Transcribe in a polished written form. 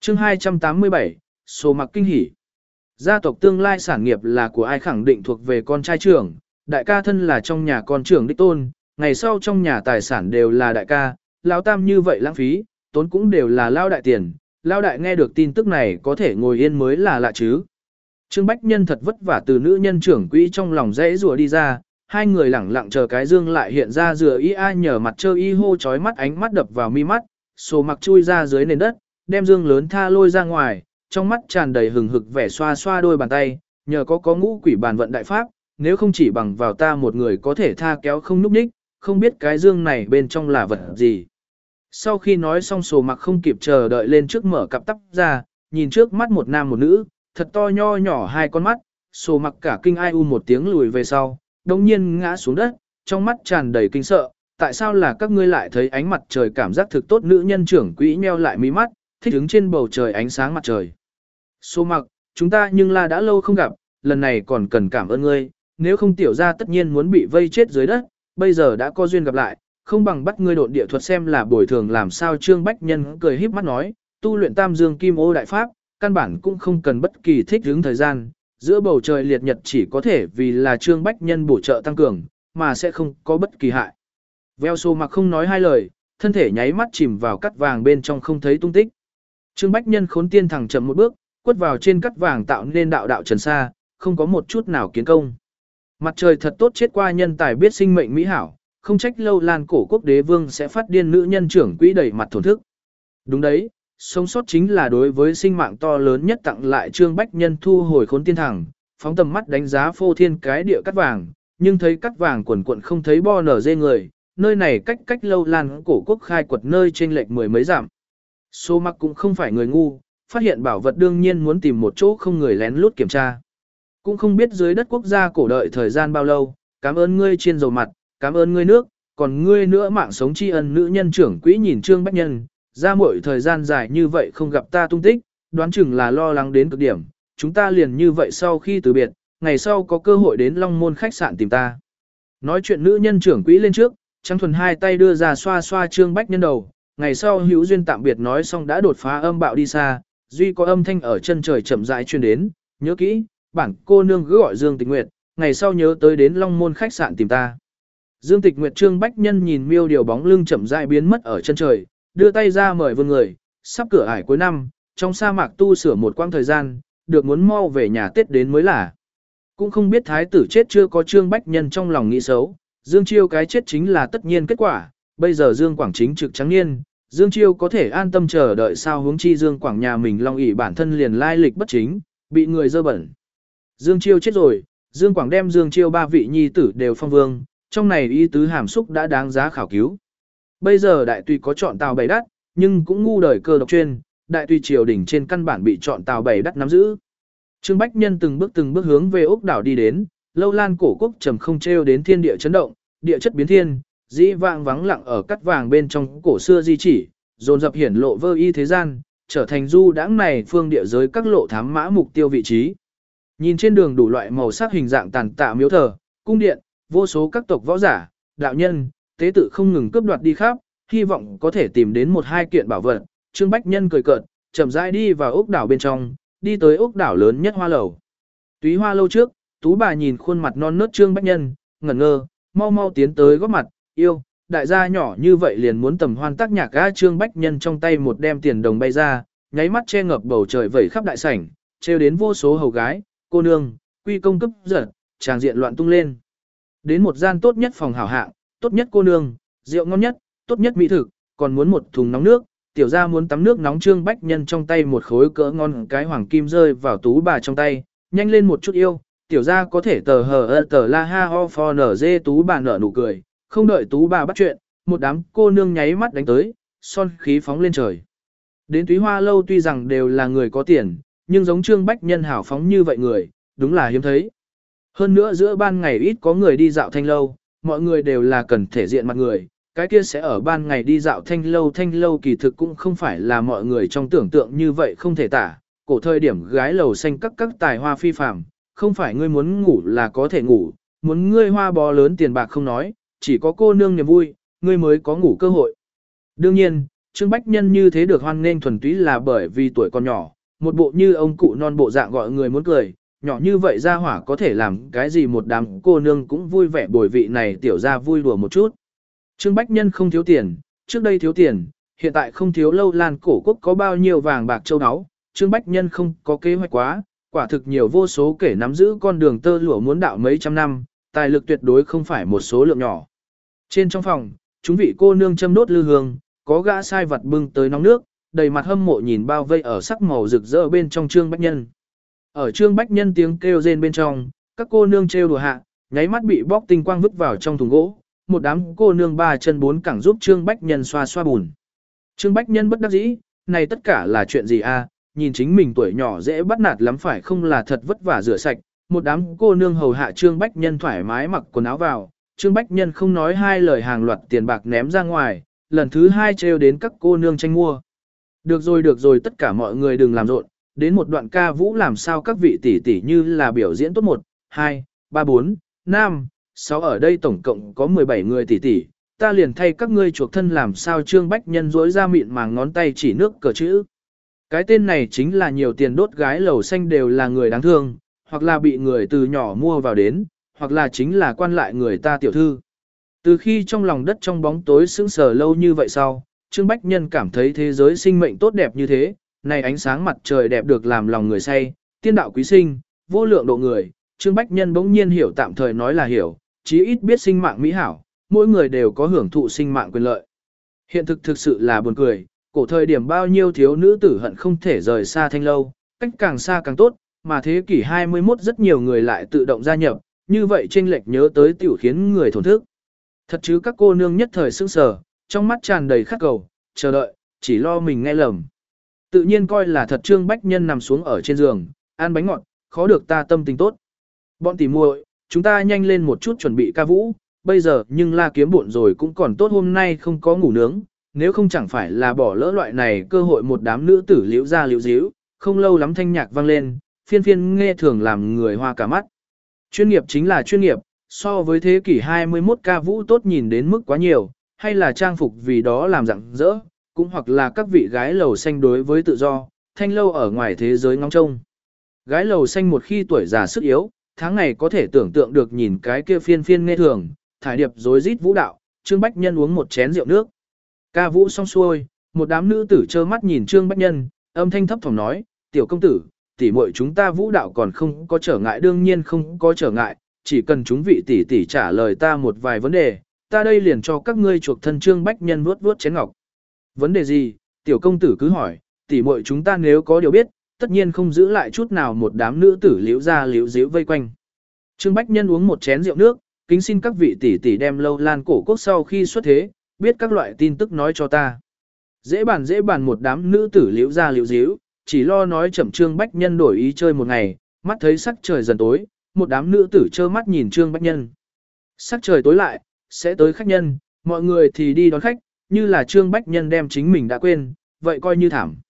Chương 287, số mặc kinh hỉ. Gia tộc tương lai sản nghiệp là của ai khẳng định thuộc về con trai trưởng, đại ca thân là trong nhà con trưởng đích tôn, ngày sau trong nhà tài sản đều là đại ca, lão tam như vậy lãng phí, tốn cũng đều là lao đại tiền, lao đại nghe được tin tức này có thể ngồi yên mới là lạ chứ. Trương Bách Nhân thật vất vả từ nữ nhân trưởng quỹ trong lòng rẽ rùa đi ra, hai người lẳng lặng chờ cái dương lại hiện ra dừa y ai nhờ mặt trơ y hô chói mắt ánh mắt đập vào mi mắt, số mặc chui ra dưới nền đất, đem dương lớn tha lôi ra ngoài, trong mắt tràn đầy hừng hực vẻ xoa xoa đôi bàn tay, nhờ có ngũ quỷ bàn vận đại pháp, nếu không chỉ bằng vào ta một người có thể tha kéo không núp ních, không biết cái dương này bên trong là vật gì. Sau khi nói xong sổ mặc không kịp chờ đợi lên trước mở cặp tắp ra, nhìn trước mắt một nam một nữ, thật to nho nhỏ hai con mắt, sổ mặc cả kinh ai u một tiếng lùi về sau, đồng nhiên ngã xuống đất, trong mắt tràn đầy kinh sợ, tại sao là các ngươi lại thấy ánh mặt trời cảm giác thực tốt nữ nhân trưởng quỹ nheo lại mí mắt, thích đứng trên bầu trời ánh sáng mặt trời. Sổ mặc, chúng ta nhưng là đã lâu không gặp, lần này còn cần cảm ơn ngươi, nếu không tiểu ra tất nhiên muốn bị vây chết dưới đất, bây giờ đã có duyên gặp lại, không bằng bắt ngươi độn địa thuật xem là bồi thường làm sao. Trương Bách Nhân cười híp mắt nói, tu luyện tam dương kim ô đại pháp, căn bản cũng không cần bất kỳ thích ứng thời gian, giữa bầu trời liệt nhật chỉ có thể vì là Trương Bách Nhân bổ trợ tăng cường, mà sẽ không có bất kỳ hại. Veo Sô mặc không nói hai lời, thân thể nháy mắt chìm vào cắt vàng bên trong không thấy tung tích. Trương Bách Nhân khốn tiên thẳng chậm một bước, quất vào trên cắt vàng tạo nên đạo đạo trần xa, không có một chút nào kiến công. Mặt trời thật tốt chết qua nhân tài biết sinh mệnh mỹ hảo, không trách lâu lan cổ quốc đế vương sẽ phát điên nữ nhân trưởng quỹ đẩy mặt thổn thức. Đúng đấy, sống sót chính là đối với sinh mạng to lớn nhất tặng lại. Trương Bách Nhân thu hồi khốn tiên thẳng, phóng tầm mắt đánh giá phô thiên cái địa cắt vàng, nhưng thấy cắt vàng quần quận không thấy bo nở dê người, nơi này cách lâu lan cổ quốc khai quật nơi trên lệch mười mấy dặm. Số mặc cũng không phải người ngu, phát hiện bảo vật đương nhiên muốn tìm một chỗ không người lén lút kiểm tra. Cũng không biết dưới đất quốc gia cổ đợi thời gian bao lâu, cảm ơn ngươi chiên dầu mặt, cảm ơn ngươi nước, còn ngươi nữa mạng sống tri ân. Nữ nhân trưởng quỹ nhìn Trương Bách Nhân, ra mỗi thời gian dài như vậy không gặp ta tung tích, đoán chừng là lo lắng đến cực điểm, chúng ta liền như vậy sau khi từ biệt, ngày sau có cơ hội đến Long Môn khách sạn tìm ta. Nói chuyện nữ nhân trưởng quỹ lên trước, Trang Thuần hai tay đưa ra xoa xoa Trương Bách Nhân đầu, ngày sau hữu duyên tạm biệt nói xong đã đột phá âm bạo đi xa, duy có âm thanh ở chân trời chậm rãi truyền đến, nhớ kỹ, bản cô nương cứ gọi Dương Tịch Nguyệt, ngày sau nhớ tới đến Long Môn khách sạn tìm ta. Dương Tịch Nguyệt. Trương Bách Nhân nhìn miêu điều bóng lưng chậm rãi biến mất ở chân trời, đưa tay ra mời vương người, sắp cửa ải cuối năm, trong sa mạc tu sửa một quãng thời gian, được muốn mau về nhà Tết đến mới là. Cũng không biết thái tử chết chưa có. Trương Bách Nhân trong lòng nghĩ xấu, Dương Chiêu cái chết chính là tất nhiên kết quả, bây giờ Dương Quảng chính trực trắng niên, Dương Chiêu có thể an tâm chờ đợi sao, huống chi Dương Quảng nhà mình Long ỷ bản thân liền lai lịch bất chính, bị người dơ bẩn. Dương Chiêu chết rồi, Dương Quảng đem Dương Chiêu ba vị nhi tử đều phong vương, trong này ý tứ hàm xúc đã đáng giá khảo cứu. Bây giờ đại tùy có chọn tàu bảy đắt, nhưng cũng ngu đời cơ độc chuyên, đại tùy triều đình trên căn bản bị chọn tàu bảy đắt nắm giữ. Trương Bách Nhân từng bước hướng về ốc đảo đi đến, lâu lan cổ quốc trầm không treo đến thiên địa chấn động, địa chất biến thiên, dĩ vạng vắng lặng ở cắt vàng bên trong cổ xưa di chỉ, dồn dập hiển lộ vơ y thế gian, trở thành du đãng này phương địa giới các lộ thám mã mục tiêu vị trí. Nhìn trên đường đủ loại màu sắc hình dạng tàn tạ miếu thờ, cung điện, vô số các tộc võ giả, đạo nhân, tế tự không ngừng cướp đoạt đi khắp, hy vọng có thể tìm đến một hai kiện bảo vật. Trương Bách Nhân cười cợt, chậm rãi đi vào ốc đảo bên trong, đi tới ốc đảo lớn nhất hoa lầu. Túy hoa lâu trước, Tú bà nhìn khuôn mặt non nớt Trương Bách Nhân, ngẩn ngơ, mau mau tiến tới góp mặt, yêu, đại gia nhỏ như vậy liền muốn tầm hoan tác nhạc ga. Trương Bách Nhân trong tay một đem tiền đồng bay ra, nháy mắt che ngập bầu trời vẩy khắp đại sảnh, trêu đến vô số hầu gái, cô nương, quy công cấp giật, tràng diện loạn tung lên. Đến một gian tốt nhất phòng hảo hạng, tốt nhất cô nương, rượu ngon nhất, tốt nhất mỹ thực, còn muốn một thùng nóng nước, tiểu gia muốn tắm nước nóng. Trương Bách Nhân trong tay một khối cỡ ngon cái hoàng kim rơi vào Tú bà trong tay, nhanh lên một chút yêu, tiểu gia có thể tờ hờ tờ la ha ho for nở dê. Tú bà nở nụ cười, không đợi Tú bà bắt chuyện, một đám cô nương nháy mắt đánh tới, son khí phóng lên trời. Đến Túy Hoa lâu tuy rằng đều là người có tiền, nhưng giống Trương Bách Nhân hảo phóng như vậy người, đúng là hiếm thấy. Hơn nữa giữa ban ngày ít có người đi dạo thanh lâu, mọi người đều là cần thể diện mặt người, cái kia sẽ ở ban ngày đi dạo thanh lâu kỳ thực cũng không phải là mọi người trong tưởng tượng như vậy không thể tả. Cổ thời điểm gái lầu xanh các tài hoa phi phàm, không phải ngươi muốn ngủ là có thể ngủ, muốn ngươi hoa bó lớn tiền bạc không nói, chỉ có cô nương niềm vui, ngươi mới có ngủ cơ hội. Đương nhiên, Trương Bách Nhân như thế được hoan nghênh thuần túy là bởi vì tuổi còn nhỏ, một bộ như ông cụ non bộ dạng gọi người muốn cười, nhỏ như vậy ra hỏa có thể làm cái gì một đám cô nương cũng vui vẻ bồi vị này tiểu ra vui đùa một chút. Trương Bách Nhân không thiếu tiền, trước đây thiếu tiền, hiện tại không thiếu lâu lan cổ quốc có bao nhiêu vàng bạc châu áo, Trương Bách Nhân không có kế hoạch quá, quả thực nhiều vô số kể nắm giữ con đường tơ lụa muốn đạo mấy trăm năm, tài lực tuyệt đối không phải một số lượng nhỏ. Trên trong phòng, chúng vị cô nương châm đốt lư hương, có gã sai vật bưng tới nóng nước, đầy mặt hâm mộ nhìn bao vây ở sắc màu rực rỡ bên trong Trương Bách Nhân. Ở Trương Bách Nhân tiếng kêu rên bên trong, các cô nương trêu đùa hạ, nháy mắt bị bóc tinh quang vứt vào trong thùng gỗ, một đám cô nương ba chân bốn cẳng giúp Trương Bách Nhân xoa xoa bùn. Trương Bách Nhân bất đắc dĩ, này tất cả là chuyện gì a? Nhìn chính mình tuổi nhỏ dễ bắt nạt lắm phải không là thật vất vả rửa sạch, một đám cô nương hầu hạ Trương Bách Nhân thoải mái mặc quần áo vào, Trương Bách Nhân không nói hai lời hàng loạt tiền bạc ném ra ngoài, lần thứ hai trêu đến các cô nương tranh mua. Được rồi tất cả mọi người đừng làm rộn, đến một đoạn ca vũ làm sao các vị tỷ tỷ như là biểu diễn tốt 1, 2, 3, 4, 5, 6 ở đây tổng cộng có 17 người tỷ tỷ, ta liền thay các ngươi chuộc thân làm sao Trương Bách Nhân rỗi ra mịn màng ngón tay chỉ nước cờ chữ. Cái tên này chính là nhiều tiền đốt gái lầu xanh đều là người đáng thương, hoặc là bị người từ nhỏ mua vào đến, hoặc là chính là quan lại người ta tiểu thư. Từ khi trong lòng đất trong bóng tối sững sờ lâu như vậy sau, Trương Bách Nhân cảm thấy thế giới sinh mệnh tốt đẹp như thế, này ánh sáng mặt trời đẹp được làm lòng người say, tiên đạo quý sinh, vô lượng độ người, Trương Bách Nhân bỗng nhiên hiểu tạm thời nói là hiểu, chí ít biết sinh mạng mỹ hảo, mỗi người đều có hưởng thụ sinh mạng quyền lợi. Hiện thực thực sự là buồn cười, cổ thời điểm bao nhiêu thiếu nữ tử hận không thể rời xa thanh lâu, cách càng xa càng tốt, mà thế kỷ 21 rất nhiều người lại tự động gia nhập, như vậy chênh lệch nhớ tới tiểu khiến người thổn thức. Thật chứ các cô nương nhất thời sững sờ, trong mắt tràn đầy khát cầu, chờ đợi, chỉ lo mình nghe lầm. Tự nhiên coi là thật Trương Bách Nhân nằm xuống ở trên giường, ăn bánh ngọt, khó được ta tâm tình tốt. Bọn tỉ muội, chúng ta nhanh lên một chút chuẩn bị ca vũ, bây giờ nhưng la kiếm bộn rồi cũng còn tốt hôm nay không có ngủ nướng, nếu không chẳng phải là bỏ lỡ loại này cơ hội một đám nữ tử liễu ra liễu díu, không lâu lắm thanh nhạc vang lên, phiên phiên nghe thường làm người hoa cả mắt. Chuyên nghiệp chính là chuyên nghiệp, so với thế kỷ 21 ca vũ tốt nhìn đến mức quá nhiều, hay là trang phục vì đó làm rạng rỡ, cũng hoặc là các vị gái lầu xanh đối với tự do, thanh lâu ở ngoài thế giới ngóng trông. Gái lầu xanh một khi tuổi già sức yếu, tháng ngày có thể tưởng tượng được nhìn cái kia phiên phiên nghe thường, thải điệp rối rít vũ đạo, Trương Bách Nhân uống một chén rượu nước. Ca vũ xong xuôi, một đám nữ tử trơ mắt nhìn Trương Bách Nhân, âm thanh thấp thỏm nói, tiểu công tử, tỷ muội chúng ta vũ đạo còn không có trở ngại đương nhiên không có trở ngại, chỉ cần chúng vị tỷ tỷ trả lời ta một vài vấn đề, ta đây liền cho các ngươi chuộc thân Trương Bách Nhân vuốt vuốt chén ngọc. Vấn đề gì, tiểu công tử cứ hỏi, tỷ muội chúng ta nếu có điều biết, tất nhiên không giữ lại chút nào một đám nữ tử liễu ra liễu díu vây quanh. Trương Bách Nhân uống một chén rượu nước, kính xin các vị tỷ tỷ đem lâu lan cổ quốc sau khi xuất thế, biết các loại tin tức nói cho ta. Dễ bàn một đám nữ tử liễu ra liễu díu, chỉ lo nói chậm Trương Bách Nhân đổi ý chơi một ngày, mắt thấy sắc trời dần tối, một đám nữ tử trơ mắt nhìn Trương Bách Nhân. Sắc trời tối lại, sẽ tới khách nhân, mọi người thì đi đón khách, như là Trương Bách Nhân đem chính mình đã quên, vậy coi như thảm.